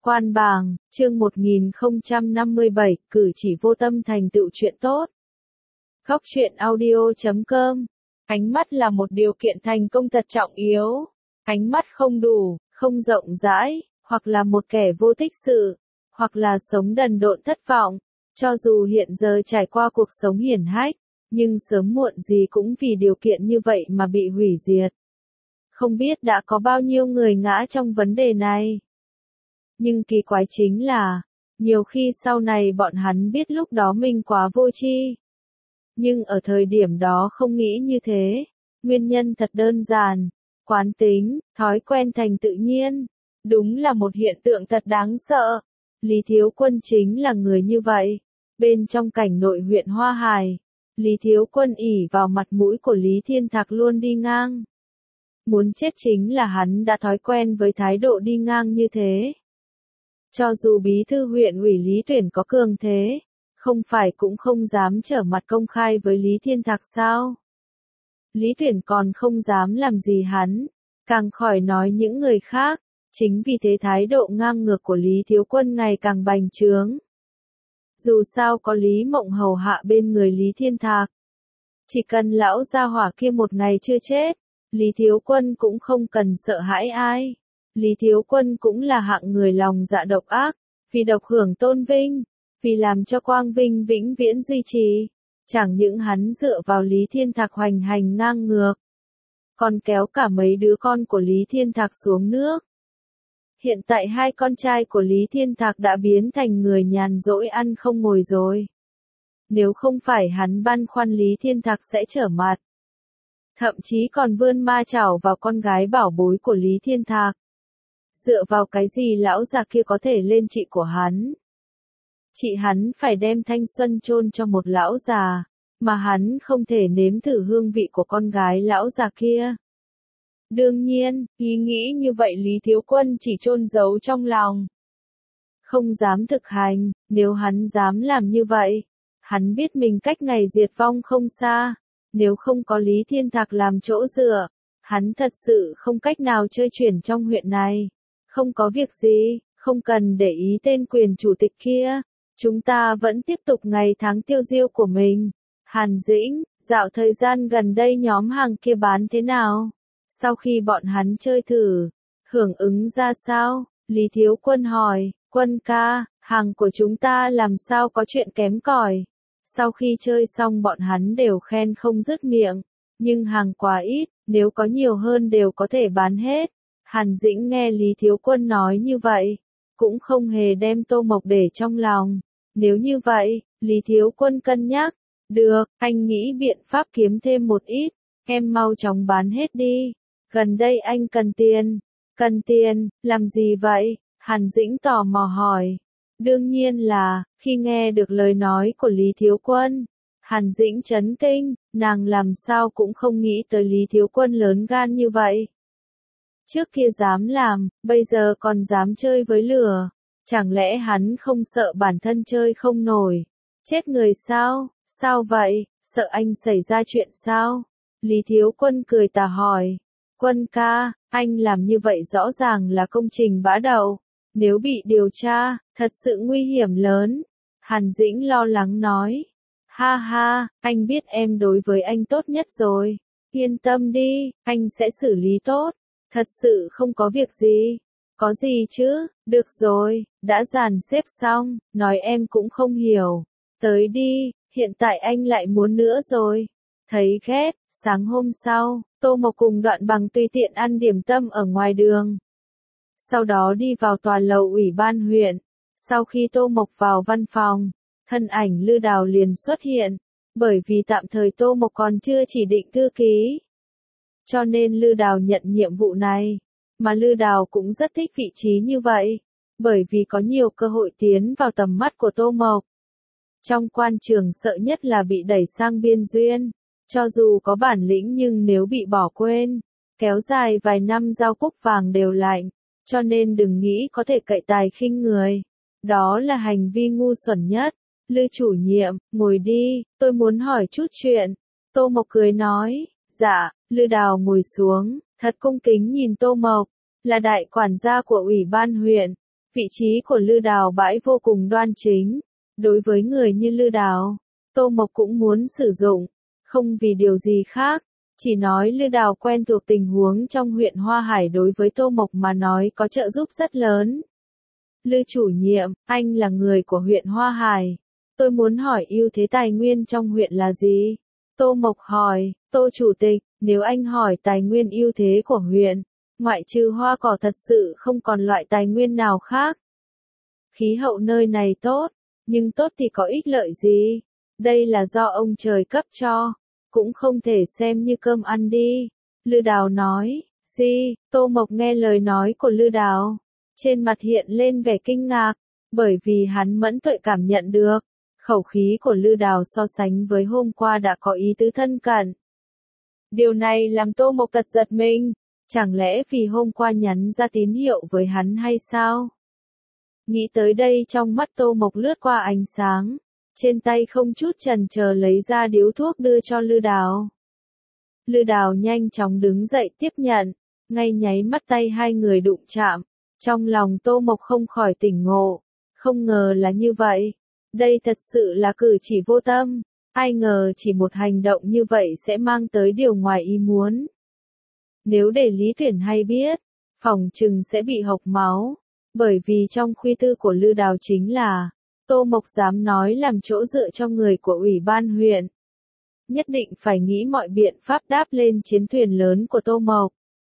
Quan bàng, chương 1057, cử chỉ vô tâm thành tựu chuyện tốt. Góc truyện audio.com. Ánh mắt là một điều kiện thành công thật trọng yếu. Ánh mắt không đủ, không rộng rãi, hoặc là một kẻ vô tích sự, hoặc là sống đần độn thất vọng. Cho dù hiện giờ trải qua cuộc sống hiển hách, nhưng sớm muộn gì cũng vì điều kiện như vậy mà bị hủy diệt. Không biết đã có bao nhiêu người ngã trong vấn đề này. Nhưng kỳ quái chính là, nhiều khi sau này bọn hắn biết lúc đó mình quá vô tri. Nhưng ở thời điểm đó không nghĩ như thế. Nguyên nhân thật đơn giản, quán tính, thói quen thành tự nhiên. Đúng là một hiện tượng thật đáng sợ. Lý Thiếu Quân chính là người như vậy. Bên trong cảnh nội huyện Hoa Hải, Lý Thiếu Quân ỷ vào mặt mũi của Lý Thiên Thạc luôn đi ngang. Muốn chết chính là hắn đã thói quen với thái độ đi ngang như thế. Cho dù bí thư huyện ủy Lý Tuyển có cường thế, không phải cũng không dám trở mặt công khai với Lý Thiên Thạc sao? Lý Tuyển còn không dám làm gì hắn, càng khỏi nói những người khác, chính vì thế thái độ ngang ngược của Lý Thiếu Quân ngày càng bành trướng. Dù sao có Lý Mộng hầu hạ bên người Lý Thiên Thạc, chỉ cần lão gia hỏa kia một ngày chưa chết, Lý Thiếu Quân cũng không cần sợ hãi ai. Lý Thiếu Quân cũng là hạng người lòng dạ độc ác, vì độc hưởng tôn vinh, vì làm cho quang vinh vĩnh viễn duy trì. Chẳng những hắn dựa vào Lý Thiên Thạc hoành hành ngang ngược, còn kéo cả mấy đứa con của Lý Thiên Thạc xuống nước. Hiện tại hai con trai của Lý Thiên Thạc đã biến thành người nhàn rỗi ăn không ngồi rồi. Nếu không phải hắn băn khoăn Lý Thiên Thạc sẽ trở mặt, thậm chí còn vươn ma chảo vào con gái bảo bối của Lý Thiên Thạc. Dựa vào cái gì lão già kia có thể lên chị của hắn? Chị hắn phải đem thanh xuân chôn cho một lão già, mà hắn không thể nếm thử hương vị của con gái lão già kia. Đương nhiên, ý nghĩ như vậy Lý Thiếu Quân chỉ chôn giấu trong lòng, không dám thực hành. Nếu hắn dám làm như vậy, hắn biết mình cách ngày diệt vong không xa. Nếu không có Lý Thiên Thạc làm chỗ dựa, hắn thật sự không cách nào chơi chuyển trong huyện này. Không có việc gì, không cần để ý tên quyền chủ tịch kia. Chúng ta vẫn tiếp tục ngày tháng tiêu diêu của mình. Hàn Dĩnh, dạo thời gian gần đây nhóm hàng kia bán thế nào? Sau khi bọn hắn chơi thử, hưởng ứng ra sao? Lý Thiếu Quân hỏi. Quân ca, hàng của chúng ta làm sao có chuyện kém cỏi? Sau khi chơi xong bọn hắn đều khen không dứt miệng. Nhưng hàng quá ít, nếu có nhiều hơn đều có thể bán hết. Hàn Dĩnh nghe Lý Thiếu Quân nói như vậy, cũng không hề đem Tô Mộc để trong lòng. Nếu như vậy, Lý Thiếu Quân cân nhắc, được, anh nghĩ biện pháp kiếm thêm một ít, em mau chóng bán hết đi. Gần đây anh cần tiền, làm gì vậy? Hàn Dĩnh tò mò hỏi. Đương nhiên là, khi nghe được lời nói của Lý Thiếu Quân, Hàn Dĩnh chấn kinh, nàng làm sao cũng không nghĩ tới Lý Thiếu Quân lớn gan như vậy. Trước kia dám làm, bây giờ còn dám chơi với lửa. Chẳng lẽ hắn không sợ bản thân chơi không nổi? Chết người sao? Sao vậy? Sợ anh xảy ra chuyện sao? Lý Thiếu Quân cười tà hỏi. Quân ca, anh làm như vậy rõ ràng là công trình bã đậu. Nếu bị điều tra, thật sự nguy hiểm lớn. Hàn Dĩnh lo lắng nói. Ha ha, anh biết em đối với anh tốt nhất rồi. Yên tâm đi, anh sẽ xử lý tốt. Thật sự không có việc gì. Có gì chứ, được rồi, đã dàn xếp xong, nói em cũng không hiểu. Tới đi, hiện tại anh lại muốn nữa rồi. Thấy ghét, sáng hôm sau, Tô Mộc cùng Đoạn Bằng tùy tiện ăn điểm tâm ở ngoài đường. Sau đó đi vào tòa lầu ủy ban huyện. Sau khi Tô Mộc vào văn phòng, thân ảnh Lư Đào liền xuất hiện. Bởi vì tạm thời Tô Mộc còn chưa chỉ định thư ký, cho nên Lư Đào nhận nhiệm vụ này. Mà Lư Đào cũng rất thích vị trí như vậy, bởi vì có nhiều cơ hội tiến vào tầm mắt của Tô Mộc. Trong quan trường sợ nhất là bị đẩy sang biên duyên. Cho dù có bản lĩnh nhưng nếu bị bỏ quên, kéo dài vài năm giao cúc vàng đều lạnh. Cho nên đừng nghĩ có thể cậy tài khinh người. Đó là hành vi ngu xuẩn nhất. Lư chủ nhiệm, ngồi đi, tôi muốn hỏi chút chuyện. Tô Mộc cười nói. Dạ. Lư Đào ngồi xuống, thật cung kính nhìn Tô Mộc, là đại quản gia của ủy ban huyện. Vị trí của Lư Đào bãi vô cùng đoan chính. Đối với người như Lư Đào, Tô Mộc cũng muốn sử dụng, không vì điều gì khác, chỉ nói Lư Đào quen thuộc tình huống trong huyện Hoa Hải đối với Tô Mộc mà nói có trợ giúp rất lớn. Lư chủ nhiệm, anh là người của huyện Hoa Hải. Tôi muốn hỏi ưu thế tài nguyên trong huyện là gì? Tô Mộc hỏi, Tô Chủ tịch, nếu anh hỏi tài nguyên ưu thế của huyện, ngoại trừ hoa cỏ thật sự không còn loại tài nguyên nào khác. Khí hậu nơi này tốt, nhưng tốt thì có ích lợi gì? Đây là do ông trời cấp cho, cũng không thể xem như cơm ăn đi. Lư Đào nói, Tô Mộc nghe lời nói của Lư Đào, trên mặt hiện lên vẻ kinh ngạc, bởi vì hắn mẫn tuệ cảm nhận được, khẩu khí của Lư Đào so sánh với hôm qua đã có ý tứ thân cận. Điều này làm Tô Mộc tật giật mình, chẳng lẽ vì hôm qua nhắn ra tín hiệu với hắn hay sao? Nghĩ tới đây trong mắt Tô Mộc lướt qua ánh sáng, trên tay không chút chần chờ lấy ra điếu thuốc đưa cho Lư Đào. Lư Đào nhanh chóng đứng dậy tiếp nhận, ngay nháy mắt tay hai người đụng chạm, trong lòng Tô Mộc không khỏi tỉnh ngộ, không ngờ là như vậy, đây thật sự là cử chỉ vô tâm, ai ngờ chỉ một hành động như vậy sẽ mang tới điều ngoài ý muốn. Nếu để Lý Tuyển hay biết, phỏng chừng sẽ bị hộc máu, bởi vì trong khuy tư của Lư Đào chính là, Tô Mộc dám nói làm chỗ dựa cho người của ủy ban huyện. Nhất định phải nghĩ mọi biện pháp đáp lên chiến thuyền lớn của Tô Mộc.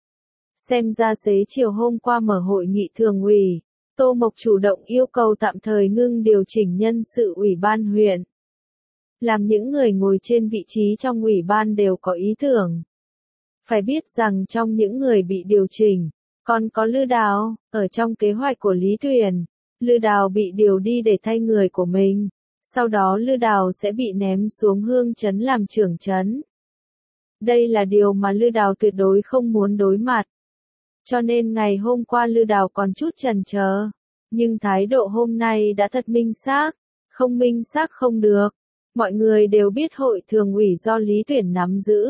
Xem ra xế chiều hôm qua mở hội nghị thường ủy, Tô Mộc chủ động yêu cầu tạm thời ngưng điều chỉnh nhân sự ủy ban huyện. Làm những người ngồi trên vị trí trong ủy ban đều có ý tưởng. Phải biết rằng trong những người bị điều chỉnh, còn có Lư Đào, ở trong kế hoạch của Lý Tuyền, Lư Đào bị điều đi để thay người của mình, sau đó Lư Đào sẽ bị ném xuống Hương Trấn làm trưởng trấn. Đây là điều mà Lư Đào tuyệt đối không muốn đối mặt. Cho nên ngày hôm qua Lư Đào còn chút chần chờ, nhưng thái độ hôm nay đã thật minh xác, không minh xác không được. Mọi người đều biết hội thường ủy do Lý Tuyển nắm giữ.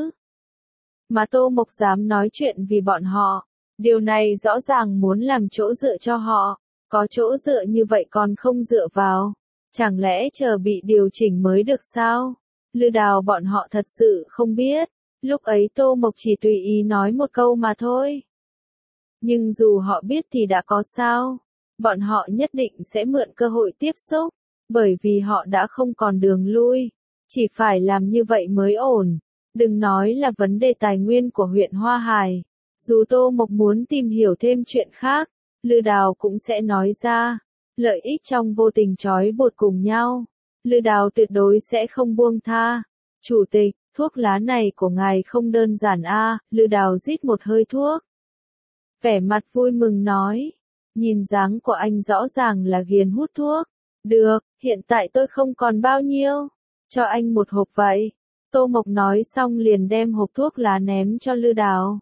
Mà Tô Mộc dám nói chuyện vì bọn họ, điều này rõ ràng muốn làm chỗ dựa cho họ, có chỗ dựa như vậy còn không dựa vào, chẳng lẽ chờ bị điều chỉnh mới được sao? Lư Đào bọn họ thật sự không biết, lúc ấy Tô Mộc chỉ tùy ý nói một câu mà thôi. Nhưng dù họ biết thì đã có sao, bọn họ nhất định sẽ mượn cơ hội tiếp xúc, bởi vì họ đã không còn đường lui, chỉ phải làm như vậy mới ổn. Đừng nói là vấn đề tài nguyên của huyện Hoa Hải, dù Tô Mộc muốn tìm hiểu thêm chuyện khác, Lư Đào cũng sẽ nói ra, lợi ích trong vô tình trói buộc cùng nhau. Lư Đào tuyệt đối sẽ không buông tha. Chủ tịch, thuốc lá này của ngài không đơn giản a. Lư Đào rít một hơi thuốc. Vẻ mặt vui mừng nói, nhìn dáng của anh rõ ràng là ghiền hút thuốc. Được, hiện tại tôi không còn bao nhiêu, cho anh một hộp vậy. Tô Mộc nói xong liền đem hộp thuốc lá ném cho Lư Đào.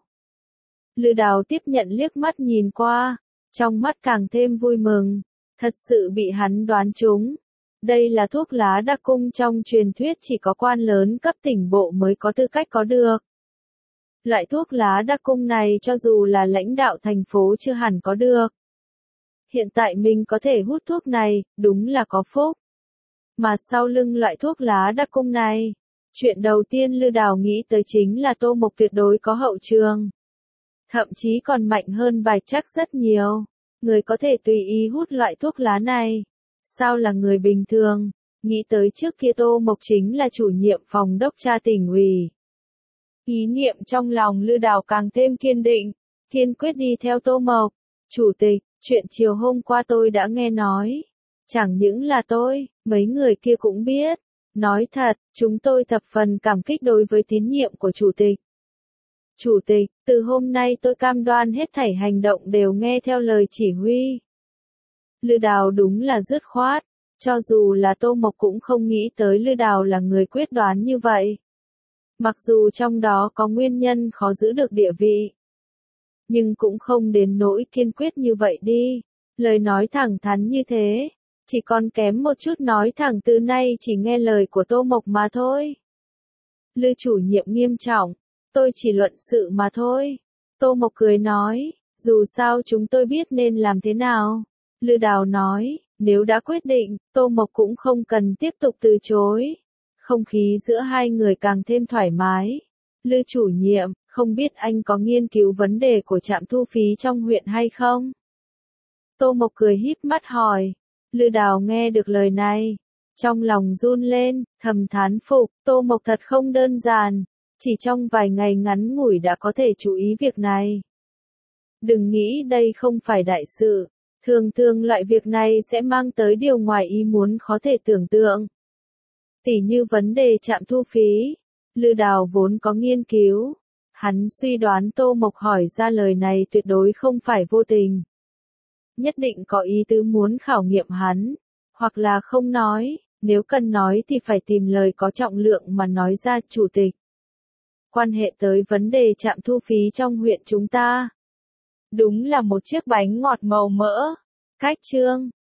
Lư Đào tiếp nhận liếc mắt nhìn qua, trong mắt càng thêm vui mừng, thật sự bị hắn đoán trúng. Đây là thuốc lá đặc cung trong truyền thuyết chỉ có quan lớn cấp tỉnh bộ mới có tư cách có được. Loại thuốc lá đặc cung này cho dù là lãnh đạo thành phố chưa hẳn có được. Hiện tại mình có thể hút thuốc này, đúng là có phúc. Mà sau lưng loại thuốc lá đặc cung này, chuyện đầu tiên Lư Đào nghĩ tới chính là Tô Mộc tuyệt đối có hậu trường. Thậm chí còn mạnh hơn bài chắc rất nhiều. Người có thể tùy ý hút loại thuốc lá này. Sao là người bình thường? Nghĩ tới trước kia Tô Mộc chính là chủ nhiệm phòng đốc tra tỉnh ủy. Ý niệm trong lòng Lư Đào càng thêm kiên định, kiên quyết đi theo Tô Mộc. Chủ tịch, chuyện chiều hôm qua tôi đã nghe nói. Chẳng những là tôi, mấy người kia cũng biết. Nói thật, chúng tôi thập phần cảm kích đối với tín nhiệm của chủ tịch. Chủ tịch, từ hôm nay tôi cam đoan hết thảy hành động đều nghe theo lời chỉ huy. Lư Đào đúng là dứt khoát, cho dù là Tô Mộc cũng không nghĩ tới Lư Đào là người quyết đoán như vậy. Mặc dù trong đó có nguyên nhân khó giữ được địa vị, nhưng cũng không đến nỗi kiên quyết như vậy đi. Lời nói thẳng thắn như thế, chỉ còn kém một chút nói thẳng từ nay chỉ nghe lời của Tô Mộc mà thôi. Lư chủ nhiệm nghiêm trọng, tôi chỉ luận sự mà thôi. Tô Mộc cười nói, dù sao chúng tôi biết nên làm thế nào. Lư Đào nói, nếu đã quyết định, Tô Mộc cũng không cần tiếp tục từ chối. Không khí giữa hai người càng thêm thoải mái. Lư chủ nhiệm, không biết anh có nghiên cứu vấn đề của trạm thu phí trong huyện hay không? Tô Mộc cười híp mắt hỏi. Lư Đào nghe được lời này, trong lòng run lên, thầm thán phục, Tô Mộc thật không đơn giản, chỉ trong vài ngày ngắn ngủi đã có thể chú ý việc này. Đừng nghĩ đây không phải đại sự, thường thường loại việc này sẽ mang tới điều ngoài ý muốn khó thể tưởng tượng. Tỉ như vấn đề trạm thu phí, Lư Đào vốn có nghiên cứu, hắn suy đoán Tô Mộc hỏi ra lời này tuyệt đối không phải vô tình. Nhất định có ý tứ muốn khảo nghiệm hắn, hoặc là không nói, nếu cần nói thì phải tìm lời có trọng lượng mà nói ra. Chủ tịch. Quan hệ tới vấn đề trạm thu phí trong huyện chúng ta. Đúng là một chiếc bánh ngọt màu mỡ. Cách chương